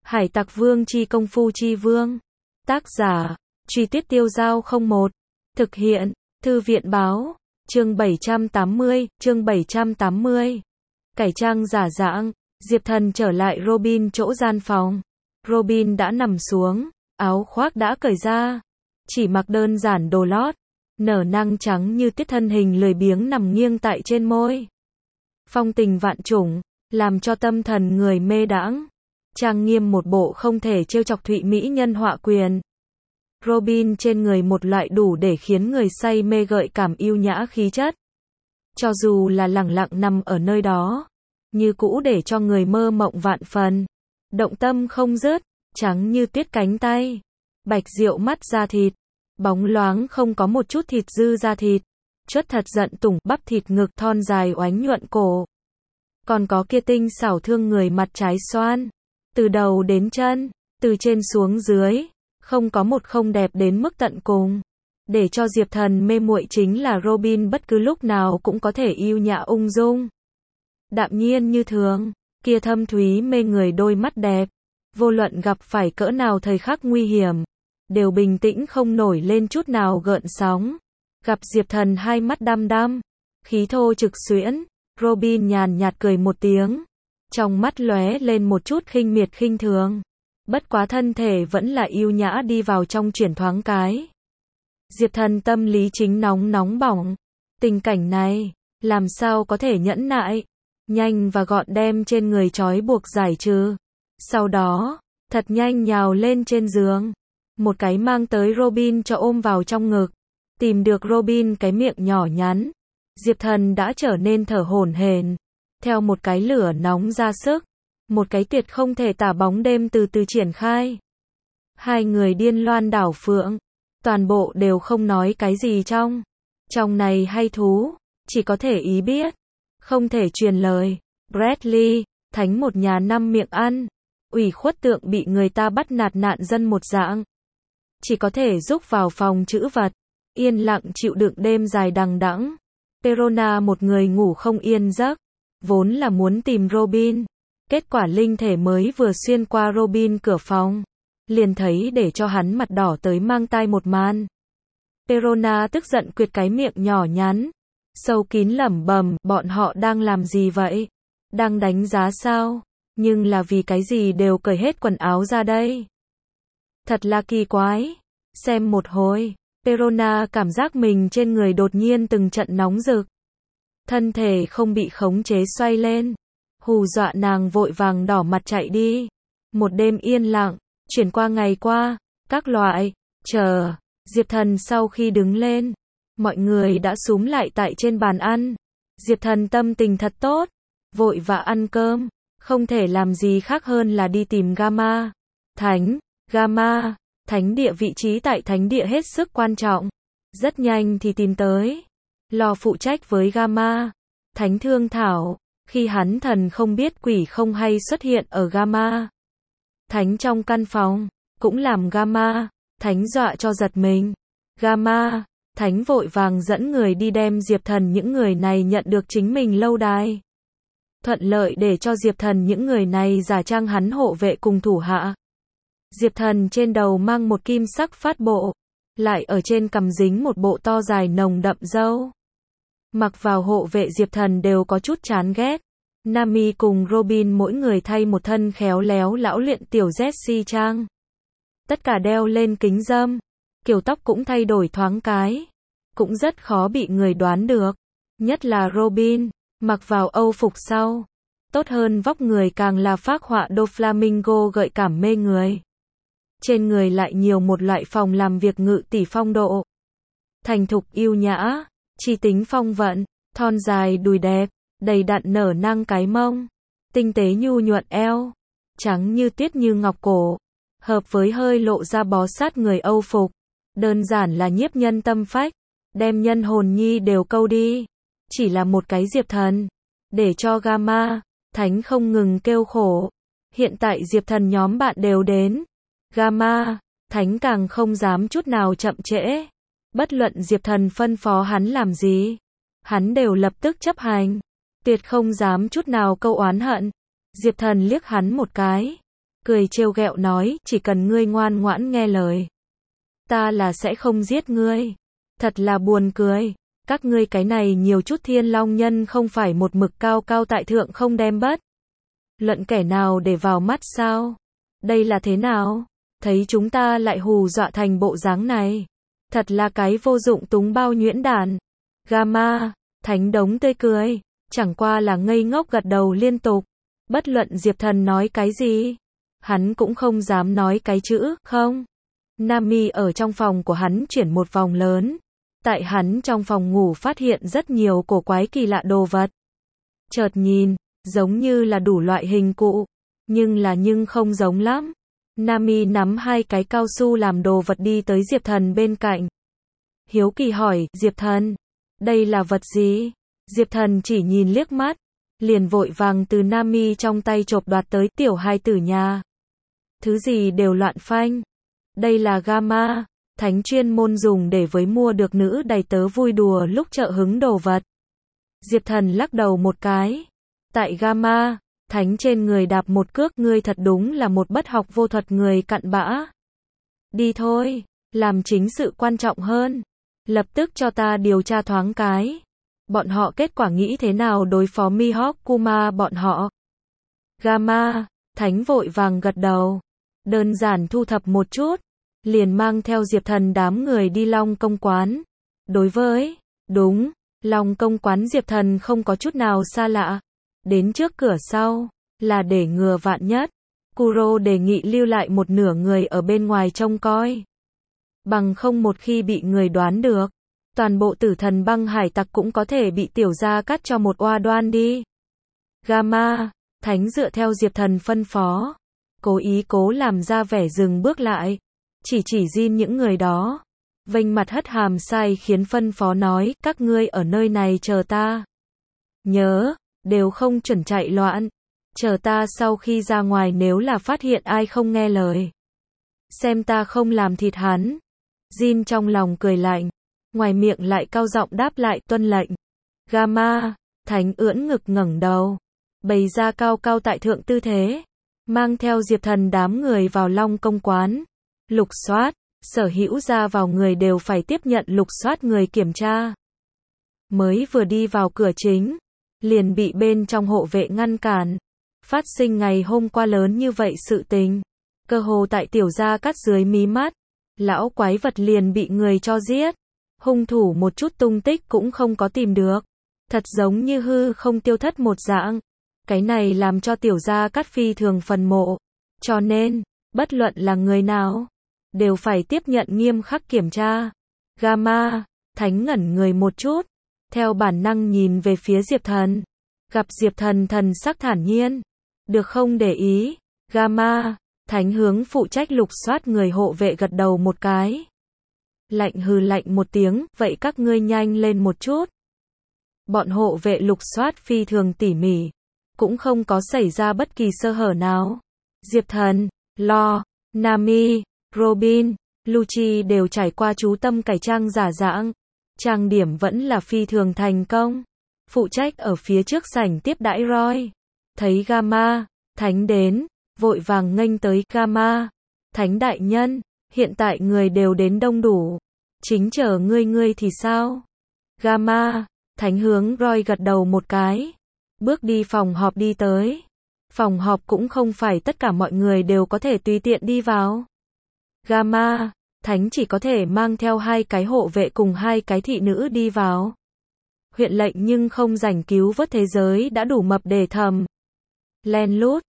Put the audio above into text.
Hải Tặc Vương chi công phu chi vương. Tác giả, Truy Tuyết Tiêu Dao 01. Thực hiện, Thư viện Báo. Chương 780. Cải trang giả dạng. Diệp Thần trở lại Robin chỗ gian phòng. Robin đã nằm xuống, áo khoác đã cởi ra, chỉ mặc đơn giản đồ lót, nở nang trắng như tuyết, thân hình lười biếng nằm nghiêng tại trên môi. Phong tình vạn trùng, làm cho tâm thần người mê đãng. Trang nghiêm một bộ không thể trêu chọc thụy mỹ nhân họa quyền. Robin trên người một loại đủ để khiến người say mê gợi cảm yêu nhã khí chất. Cho dù là lẳng lặng nằm ở nơi đó, như cũ để cho người mơ mộng vạn phần. Động tâm không dứt, trắng như tuyết cánh tay, bạch diệu mắt da thịt, bóng loáng không có một chút thịt dư da thịt, chuất thật giận tủng, bắp thịt ngực thon dài oánh nhuận cổ. Còn có kia tinh xảo thương người mặt trái xoan, từ đầu đến chân, từ trên xuống dưới, không có một không đẹp đến mức tận cùng. Để cho Diệp Thần mê muội chính là Robin bất cứ lúc nào cũng có thể yêu nhã ung dung, đạm nhiên như thường, kia thâm thúy mê người đôi mắt đẹp, vô luận gặp phải cỡ nào thời khắc nguy hiểm, đều bình tĩnh không nổi lên chút nào gợn sóng. Gặp Diệp Thần hai mắt đăm đăm, khí thô trực xuyễn, Robin nhàn nhạt cười một tiếng, trong mắt lóe lên một chút khinh miệt khinh thường. Bất quá thân thể vẫn là yêu nhã đi vào trong chuyển thoáng cái. Diệp Thần tâm lý chính nóng bỏng. Tình cảnh này, làm sao có thể nhẫn nại, nhanh và gọn đem trên người trói buộc giải trừ. Sau đó, thật nhanh nhào lên trên giường. Một cái mang tới Robin cho ôm vào trong ngực. Tìm được Robin cái miệng nhỏ nhắn. Diệp Thần đã trở nên thở hổn hển. Theo một cái lửa nóng ra sức. Một cái tuyệt không thể tả bóng đêm từ từ triển khai. Hai người điên loan đảo phượng. Toàn bộ đều không nói cái gì trong này hay thú. Chỉ có thể ý biết. Không thể truyền lời. Bradley, thánh một nhà năm miệng ăn. Ủy khuất tượng bị người ta bắt nạt nạn dân một dạng. Chỉ có thể rúc vào phòng trữ vật. Yên lặng chịu đựng đêm dài đằng đẵng. Perona một người ngủ không yên giấc. Vốn là muốn tìm Robin. Kết quả linh thể mới vừa xuyên qua Robin cửa phòng. Liền thấy để cho hắn mặt đỏ tới mang tai một màn. Perona tức giận quyệt cái miệng nhỏ nhắn. Sâu kín lẩm bẩm, bọn họ đang làm gì vậy? Đang đánh giá sao? Nhưng là vì cái gì đều cởi hết quần áo ra đây? Thật là kỳ quái. Xem một hồi, Perona cảm giác mình trên người đột nhiên từng trận nóng rực. Thân thể không bị khống chế xoay lên. Hù dọa nàng vội vàng đỏ mặt chạy đi. Một đêm yên lặng, chuyển qua ngày qua, các loại, chờ. Diệp Thần sau khi đứng lên, mọi người đã xúm lại tại trên bàn ăn. Diệp Thần tâm tình thật tốt, vội vã ăn cơm, không thể làm gì khác hơn là đi tìm Gamma. Gamma, thánh địa vị trí tại thánh địa hết sức quan trọng. Rất nhanh thì tìm tới. Lò phụ trách với Gamma, thánh thương thảo, khi hắn thần không biết quỷ không hay xuất hiện ở Gamma. Thánh trong căn phòng, cũng làm Gamma, thánh dọa cho giật mình. Gamma, thánh vội vàng dẫn người đi đem Diệp Thần những người này nhận được chính mình lâu đài. Thuận lợi để cho Diệp Thần những người này giả trang hắn hộ vệ cùng thủ hạ. Diệp Thần trên đầu mang một kim sắc phát bộ, lại ở trên cằm dính một bộ to dài nồng đậm râu. Mặc vào hộ vệ Diệp Thần đều có chút chán ghét. Nami cùng Robin mỗi người thay một thân khéo léo lão luyện tiểu Jessie trang. Tất cả đeo lên kính râm, kiểu tóc cũng thay đổi thoáng cái. Cũng rất khó bị người đoán được. Nhất là Robin, mặc vào âu phục sau. Tốt hơn vóc người càng là phác họa đô flamingo gợi cảm mê người. Trên người lại nhiều một loại phòng làm việc ngự tỷ phong độ. Thành thục yêu nhã, chi tính phong vận, thon dài đùi đẹp, đầy đặn nở nang cái mông, tinh tế nhu nhuận eo, trắng như tuyết như ngọc cổ, hợp với hơi lộ ra bó sát người âu phục, đơn giản là nhiếp nhân tâm phách, đem nhân hồn nhi đều câu đi. Chỉ là một cái Diệp Thần, để cho Gamma, thánh không ngừng kêu khổ. Hiện tại Diệp Thần nhóm bạn đều đến, Gamma, thánh càng không dám chút nào chậm trễ. Bất luận Diệp Thần phân phó hắn làm gì, hắn đều lập tức chấp hành, tuyệt không dám chút nào câu oán hận. Diệp Thần liếc hắn một cái, cười trêu ghẹo nói, chỉ cần ngươi ngoan ngoãn nghe lời, ta là sẽ không giết ngươi. Thật là buồn cười, các ngươi cái này nhiều chút Thiên Long nhân không phải một mực cao cao tại thượng không đem bất luận kẻ nào để vào mắt sao? Đây là thế nào? Thấy chúng ta lại hù dọa thành bộ dáng này. Thật là cái vô dụng túng bao nhuyễn đản. Gamma, Thánh đống tươi cười, chẳng qua là ngây ngốc gật đầu liên tục. Bất luận Diệp Thần nói cái gì, hắn cũng không dám nói cái chữ không. Nami ở trong phòng của hắn chuyển một vòng lớn. Tại hắn trong phòng ngủ phát hiện rất nhiều cổ quái kỳ lạ đồ vật. Chợt nhìn, giống như là đủ loại hình cụ, nhưng không giống lắm. Nami nắm hai cái cao su làm đồ vật đi tới Diệp Thần bên cạnh. Hiếu kỳ hỏi, Diệp Thần, đây là vật gì? Diệp Thần chỉ nhìn liếc mắt, liền vội vàng từ Nami trong tay chộp đoạt tới tiểu hai tử nhà. Thứ gì đều loạn phanh. Đây là Gamma, Thánh chuyên môn dùng để với mua được nữ đầy tớ vui đùa lúc chợ hứng đồ vật. Diệp Thần lắc đầu một cái. Tại Gamma, Thánh trên người đạp một cước, ngươi thật đúng là một bất học vô thuật người cặn bã. Đi thôi, làm chính sự quan trọng hơn. Lập tức cho ta điều tra thoáng cái. Bọn họ kết quả nghĩ thế nào đối phó Mihawk Kuma bọn họ. Gamma, Thánh vội vàng gật đầu. Đơn giản thu thập một chút, liền mang theo Diệp Thần đám người đi Long Công quán. Đối với, đúng, Long Công quán Diệp Thần không có chút nào xa lạ. Đến trước cửa sau, là để ngừa vạn nhất. Kuro đề nghị lưu lại một nửa người ở bên ngoài trông coi. Bằng không một khi bị người đoán được, toàn bộ Tử Thần băng hải tặc cũng có thể bị tiểu gia cắt cho một oa đoan đi. Gamma, Thánh dựa theo Diệp Thần phân phó, cố làm ra vẻ dừng bước lại, chỉ Jin những người đó, vênh mặt hất hàm sai khiến phân phó nói, các ngươi ở nơi này chờ ta. Nhớ, đều không chuẩn chạy loạn, chờ ta sau khi ra ngoài nếu là phát hiện ai không nghe lời. Xem ta không làm thịt hắn. Jin trong lòng cười lạnh, ngoài miệng lại cao giọng đáp lại tuân lệnh. Gamma, Thánh ưỡn ngực ngẩng đầu, bày ra cao cao tại thượng tư thế, mang theo Diệp Thần đám người vào Long Công quán. Lục soát, sở hữu ra vào người đều phải tiếp nhận lục soát người kiểm tra. Mới vừa đi vào cửa chính, liền bị bên trong hộ vệ ngăn cản. Phát sinh ngày hôm qua lớn như vậy sự tình, cơ hồ tại tiểu gia cắt dưới mí mắt, lão quái vật liền bị người cho giết. Hung thủ một chút tung tích cũng không có tìm được, thật giống như hư không tiêu thất một dạng. Cái này làm cho tiểu gia cắt phi thường phần mộ, cho nên, bất luận là người nào, đều phải tiếp nhận nghiêm khắc kiểm tra. Gamma, Thánh ngẩn người một chút, theo bản năng nhìn về phía Diệp Thần, gặp Diệp Thần thần sắc thản nhiên, được không để ý. Gamma, Thánh hướng phụ trách lục soát người hộ vệ gật đầu một cái. Lạnh hừ lạnh một tiếng, vậy các ngươi nhanh lên một chút. Bọn hộ vệ lục soát phi thường tỉ mỉ, cũng không có xảy ra bất kỳ sơ hở nào. Diệp Thần, Lo, Nami, Robin, Lucci đều trải qua chú tâm cải trang giả dạng. Trang điểm vẫn là phi thường thành công. Phụ trách ở phía trước sảnh tiếp đãi Roy. Thấy Gamma, Thánh đến, vội vàng nghênh tới. Gamma, Thánh đại nhân, hiện tại người đều đến đông đủ. Chính chờ ngươi thì sao? Gamma, Thánh hướng Roy gật đầu một cái. Bước đi phòng họp đi tới. Phòng họp cũng không phải tất cả mọi người đều có thể tùy tiện đi vào. Gamma, Thánh chỉ có thể mang theo hai cái hộ vệ cùng hai cái thị nữ đi vào. Huyện lệnh nhưng không rảnh cứu vớt thế giới đã đủ mập để thầm. Len lút,